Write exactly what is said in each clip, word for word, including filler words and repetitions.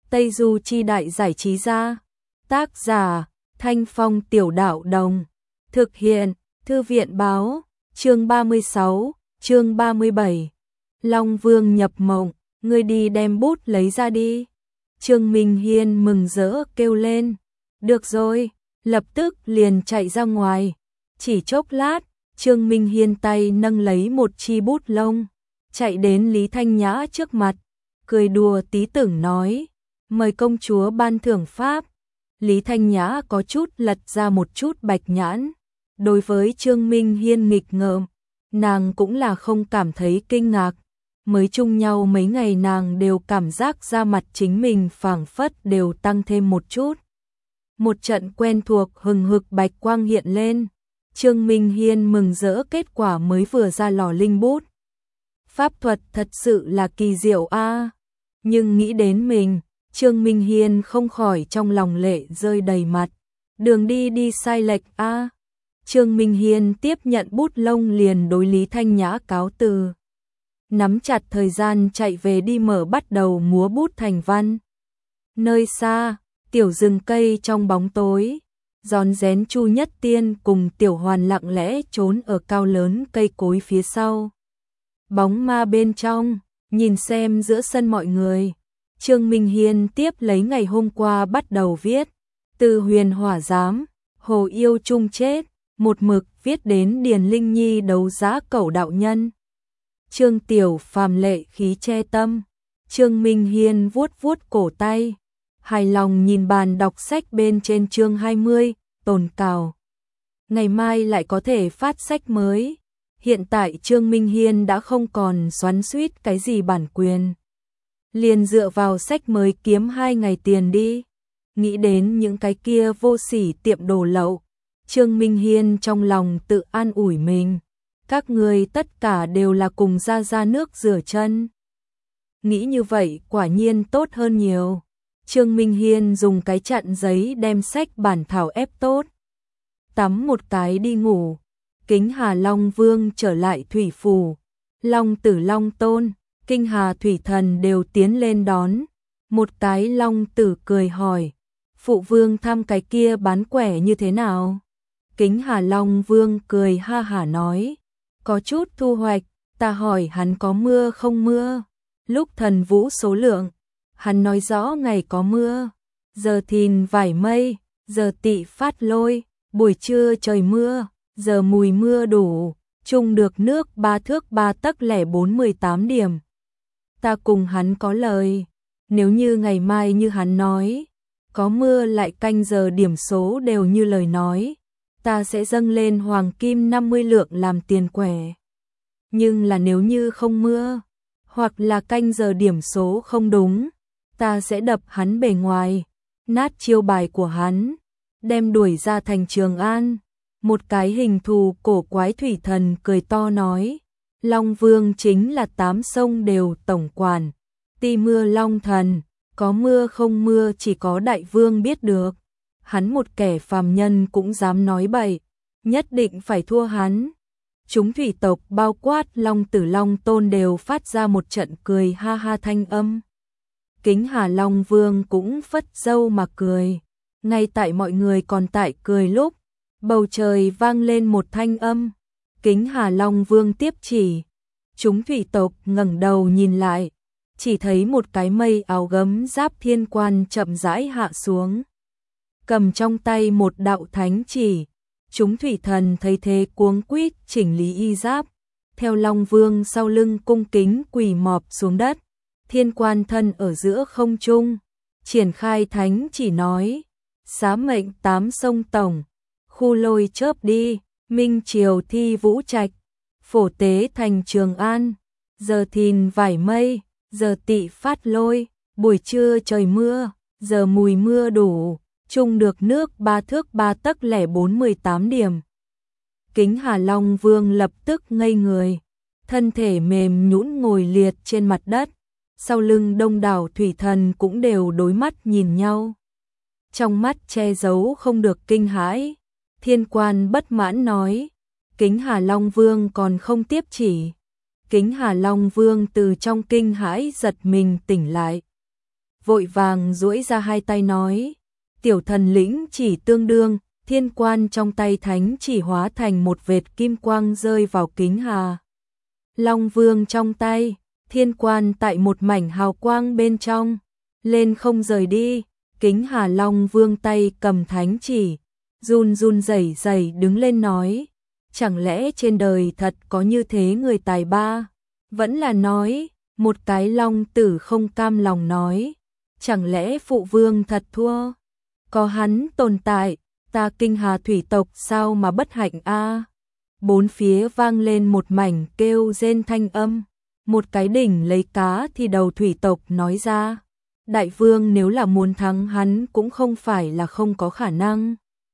Tây Du Chi Đại Giải Trí Gia. Tác giả Thanh Phong Tiểu Đạo Đồng. Thực hiện Thư viện Báo. Chương ba mươi sáu, chương ba mươi bảy. Long Vương nhập mộng, ngươi đi đem bút lấy ra đi. Trương Minh Hiên mừng rỡ kêu lên. Được rồi, lập tức liền chạy ra ngoài. Chỉ chốc lát, Trương Minh Hiên tay nâng lấy một chi bút lông, chạy đến Lý Thanh Nhã trước mặt, cười đùa tí tưởng nói, mời công chúa ban thưởng pháp. Lý Thanh Nhã có chút lật ra một chút bạch nhãn, đối với Trương Minh Hiên nghịch ngợm, nàng cũng là không cảm thấy kinh ngạc, mới chung nhau mấy ngày nàng đều cảm giác da mặt chính mình phảng phất đều tăng thêm một chút. Một trận quen thuộc hừng hực bạch quang hiện lên, Trương Minh Hiên mừng rỡ kết quả mới vừa ra lò linh bút. Pháp thuật thật sự là kỳ diệu a, nhưng nghĩ đến mình, Trương Minh Hiên không khỏi trong lòng lệ rơi đầy mặt. Đường đi đi sai lệch a. Trương Minh Hiên tiếp nhận bút lông liền đối Lý Thanh Nhã cáo từ. Nắm chặt thời gian chạy về đi mở bắt đầu múa bút thành văn. Nơi xa, tiểu rừng cây trong bóng tối, rón rén Chu Nhất Tiên cùng Tiểu Hoàn lặng lẽ trốn ở cao lớn cây cối phía sau. Bóng ma bên trong, nhìn xem giữa sân mọi người. Trương Minh Hiên tiếp lấy ngày hôm qua bắt đầu viết, từ huyền hỏa giám, hồ yêu chung chết, một mực viết đến Điền Linh Nhi đấu giá cẩu đạo nhân. Trương Tiểu Phàm lệ khí che tâm, Trương Minh Hiên vuốt vuốt cổ tay, hài lòng nhìn bàn đọc sách bên trên chương hai mươi, tồn cào. Ngày mai lại có thể phát sách mới. Hiện tại Trương Minh Hiên đã không còn xoắn xuýt cái gì bản quyền. Liền dựa vào sách mới kiếm hai ngày tiền đi. Nghĩ đến những cái kia vô sỉ tiệm đồ lậu, Trương Minh Hiên trong lòng tự an ủi mình. Các người tất cả đều là cùng ra ra nước rửa chân. Nghĩ như vậy quả nhiên tốt hơn nhiều. Trương Minh Hiên dùng cái chặn giấy đem sách bản thảo ép tốt. Tắm một cái đi ngủ. Kính Hà Long Vương trở lại thủy phủ. Long Tử Long Tôn, Kinh Hà Thủy Thần đều tiến lên đón. Một cái Long Tử cười hỏi, phụ vương thăm cái kia bán quẻ như thế nào? Kính Hà Long Vương cười ha hả nói, có chút thu hoạch. Ta hỏi hắn có mưa không mưa. Lúc thần vũ số lượng, hắn nói rõ ngày có mưa. Giờ thìn vải mây, giờ tỵ phát lôi, buổi trưa trời mưa, giờ mùi mưa đủ, chung được nước ba thước ba tấc lẻ bốn mươi tám điểm. Ta cùng hắn có lời, nếu như ngày mai như hắn nói, có mưa lại canh giờ điểm số đều như lời nói, ta sẽ dâng lên hoàng kim năm mươi lượng làm tiền quẻ. Nhưng là nếu như không mưa, hoặc là canh giờ điểm số không đúng, ta sẽ đập hắn bề ngoài, nát chiêu bài của hắn, đem đuổi ra thành Trường An. Một cái hình thù cổ quái thủy thần cười to nói, Long Vương chính là tám sông đều tổng quản, ti mưa Long Thần, có mưa không mưa chỉ có đại vương biết được. Hắn một kẻ phàm nhân cũng dám nói bậy, nhất định phải thua hắn. Chúng thủy tộc bao quát Long Tử Long Tôn đều phát ra một trận cười ha ha thanh âm. Kính Hà Long Vương cũng phất dâu mà cười. Ngay tại mọi người còn tại cười lúc, bầu trời vang lên một thanh âm. Kính Hà Long Vương tiếp chỉ. Chúng thủy tộc ngẩng đầu nhìn lại, chỉ thấy một cái mây áo gấm giáp thiên quan chậm rãi hạ xuống. Cầm trong tay một đạo thánh chỉ. Chúng thủy thần thấy thế cuống quýt chỉnh lý y giáp, theo Long Vương sau lưng cung kính quỳ mọp xuống đất. Thiên quan thân ở giữa không trung, triển khai thánh chỉ nói, xá mệnh tám sông tổng, khu lôi chớp đi, minh triều thi vũ trạch, phổ tế thành Trường An, giờ thìn vải mây, giờ tỵ phát lôi, buổi trưa trời mưa, giờ mùi mưa đủ, chung được nước ba thước ba tấc lẻ bốn mươi tám điểm. Kính Hà Long Vương lập tức ngây người, thân thể mềm nhũn ngồi liệt trên mặt đất, sau lưng đông đảo thủy thần cũng đều đối mắt nhìn nhau. Trong mắt che giấu không được kinh hãi, thiên quan bất mãn nói, Kính Hà Long Vương còn không tiếp chỉ. Kính Hà Long Vương từ trong kinh hãi giật mình tỉnh lại, vội vàng duỗi ra hai tay nói, tiểu thần lĩnh chỉ tương đương, thiên quan trong tay thánh chỉ hóa thành một vệt kim quang rơi vào Kính Hà Long Vương trong tay, thiên quan tại một mảnh hào quang bên trong, lên không rời đi. Kính Hà Long Vương tay cầm thánh chỉ, run run rẩy rẩy đứng lên nói, chẳng lẽ trên đời thật có như thế người tài ba? Vẫn là nói, một cái long tử không cam lòng nói, chẳng lẽ phụ vương thật thua? Có hắn tồn tại, ta Kinh Hà thủy tộc sao mà bất hạnh a? Bốn phía vang lên một mảnh kêu rên thanh âm, một cái đỉnh lấy cá thì đầu thủy tộc nói ra, đại vương nếu là muốn thắng hắn cũng không phải là không có khả năng.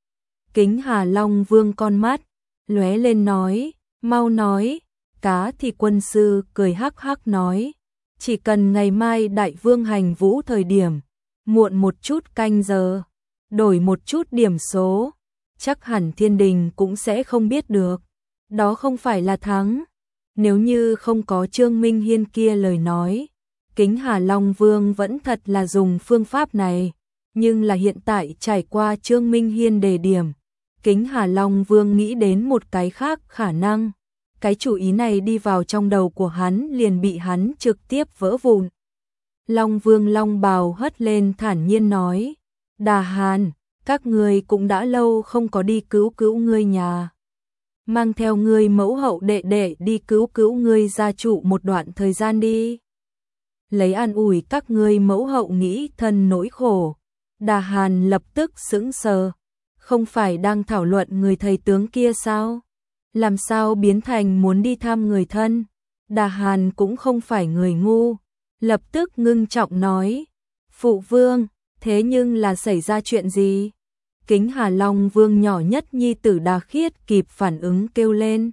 Kính Hà Long Vương con mắt lóe lên nói, mau nói. Cá thì quân sư cười hắc hắc nói, chỉ cần ngày mai đại vương hành vũ thời điểm, muộn một chút canh giờ, đổi một chút điểm số, chắc hẳn thiên đình cũng sẽ không biết được, đó không phải là thắng. Nếu như không có Trương Minh Hiên kia lời nói, Kính Hà Long Vương vẫn thật là dùng phương pháp này, nhưng là hiện tại trải qua Trương Minh Hiên đề điểm, Kính Hà Long Vương nghĩ đến một cái khác khả năng. Cái chủ ý này đi vào trong đầu của hắn liền bị hắn trực tiếp vỡ vụn. Long Vương long bào hất lên thản nhiên nói, Đà Hàn, các ngươi cũng đã lâu không có đi cứu cứu ngươi nhà. Mang theo ngươi mẫu hậu đệ đệ đi cứu cứu ngươi gia trụ một đoạn thời gian đi. Lấy an ủi các ngươi mẫu hậu nghĩ thân nỗi khổ. Đà Hàn lập tức sững sờ, không phải đang thảo luận người thầy tướng kia sao? Làm sao biến thành muốn đi thăm người thân? Đà Hàn cũng không phải người ngu, lập tức ngưng trọng nói, phụ vương, thế nhưng là xảy ra chuyện gì? Kính Hà Long Vương nhỏ nhất nhi tử Đà Khiết kịp phản ứng kêu lên,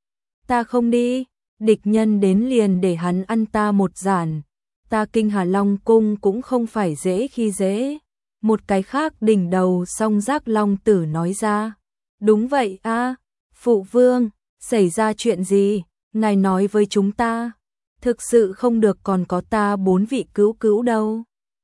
ta không đi, địch nhân đến liền để hắn ăn ta một giản, ta Kinh Hà Long cung cũng không phải dễ khi dễ. Một cái khác đỉnh đầu song giác long tử nói ra, đúng vậy a, phụ vương, xảy ra chuyện gì, ngài nói với chúng ta, thực sự không được còn có ta bốn vị cứu cứu đâu.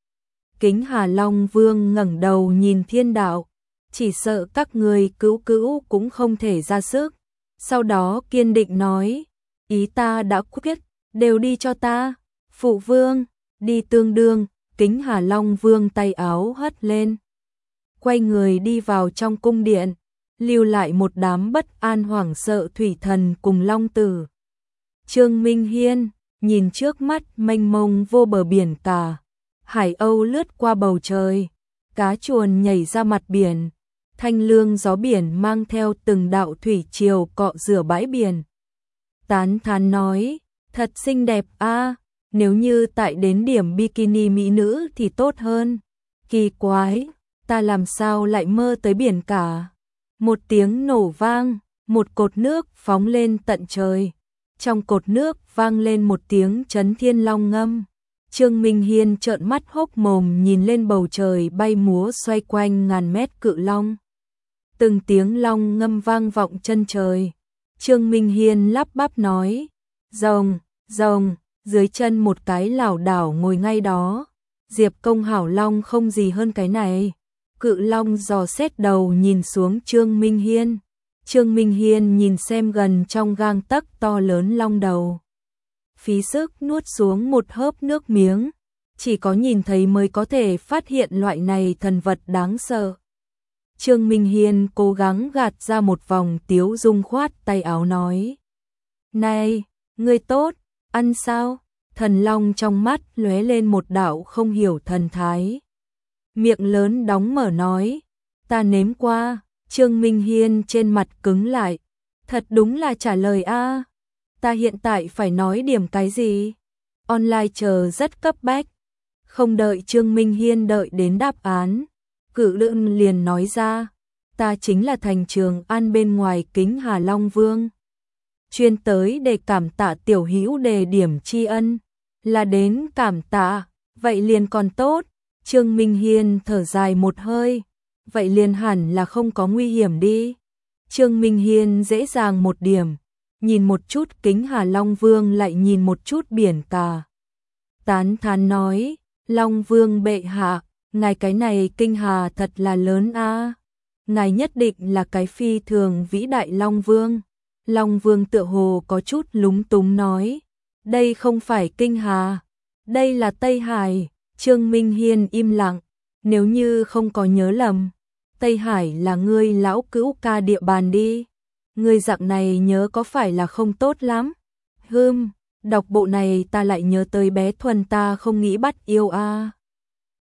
Kính Hà Long Vương ngẩng đầu nhìn thiên đạo, chỉ sợ các người cứu cứu cũng không thể ra sức, sau đó kiên định nói, ý ta đã quyết, đều đi cho ta, phụ vương, đi tương đương. Kính Hà Long Vương tay áo hất lên, quay người đi vào trong cung điện, lưu lại một đám bất an hoảng sợ thủy thần cùng long tử. Trương Minh Hiên nhìn trước mắt mênh mông vô bờ biển cả, hải âu lướt qua bầu trời, cá chuồn nhảy ra mặt biển, thanh lương gió biển mang theo từng đạo thủy triều cọ rửa bãi biển. Tán thán nói, thật xinh đẹp a. Nếu như tại đến điểm bikini mỹ nữ thì tốt hơn. Kỳ quái, ta làm sao lại mơ tới biển cả. Một tiếng nổ vang, một cột nước phóng lên tận trời. Trong cột nước vang lên một tiếng chấn thiên long ngâm. Trương Minh Hiên trợn mắt hốc mồm nhìn lên bầu trời bay múa xoay quanh ngàn mét cự long. Từng tiếng long ngâm vang vọng chân trời. Trương Minh Hiên lắp bắp nói, rồng, rồng. Dưới chân một cái lảo đảo ngồi ngay đó, Diệp Công Hảo Long không gì hơn cái này. Cự long dò xét đầu nhìn xuống Trương Minh Hiên. Trương Minh Hiên nhìn xem gần trong gang tấc to lớn long đầu. Phí sức nuốt xuống một hớp nước miếng, chỉ có nhìn thấy mới có thể phát hiện loại này thần vật đáng sợ. Trương Minh Hiên cố gắng gạt ra một vòng tiếu dung khoát tay áo nói, này, ngươi tốt. Ăn sao? Thần long trong mắt lóe lên một đạo không hiểu thần thái. Miệng lớn đóng mở nói, ta nếm qua. Trương Minh Hiên trên mặt cứng lại. Thật đúng là trả lời a. Ta hiện tại phải nói điểm cái gì? Online chờ rất cấp bách. Không đợi Trương Minh Hiên đợi đến đáp án, Cự Lưỡng liền nói ra, ta chính là thành Trường An bên ngoài Kính Hà Long Vương. Chuyên tới để cảm tạ tiểu hữu đề điểm tri ân, là đến cảm tạ, vậy liền còn tốt. Trương Minh Hiên thở dài một hơi, vậy liền hẳn là không có nguy hiểm đi. Trương Minh Hiên dễ dàng một điểm, nhìn một chút Kính Hà Long Vương lại nhìn một chút biển cả. Tán thán nói, Long Vương bệ hạ, ngài cái này kinh hà thật là lớn a. Ngài nhất định là cái phi thường vĩ đại Long Vương. Long Vương tựa hồ có chút lúng túng nói, đây không phải kinh hà, đây là Tây Hải. Trương Minh Hiên im lặng, nếu như không có nhớ lầm, Tây Hải là ngươi lão cữu ca địa bàn đi. Ngươi dạng này nhớ có phải là không tốt lắm? Hừm, đọc bộ này ta lại nhớ tới bé Thuần ta không nghĩ bắt yêu a.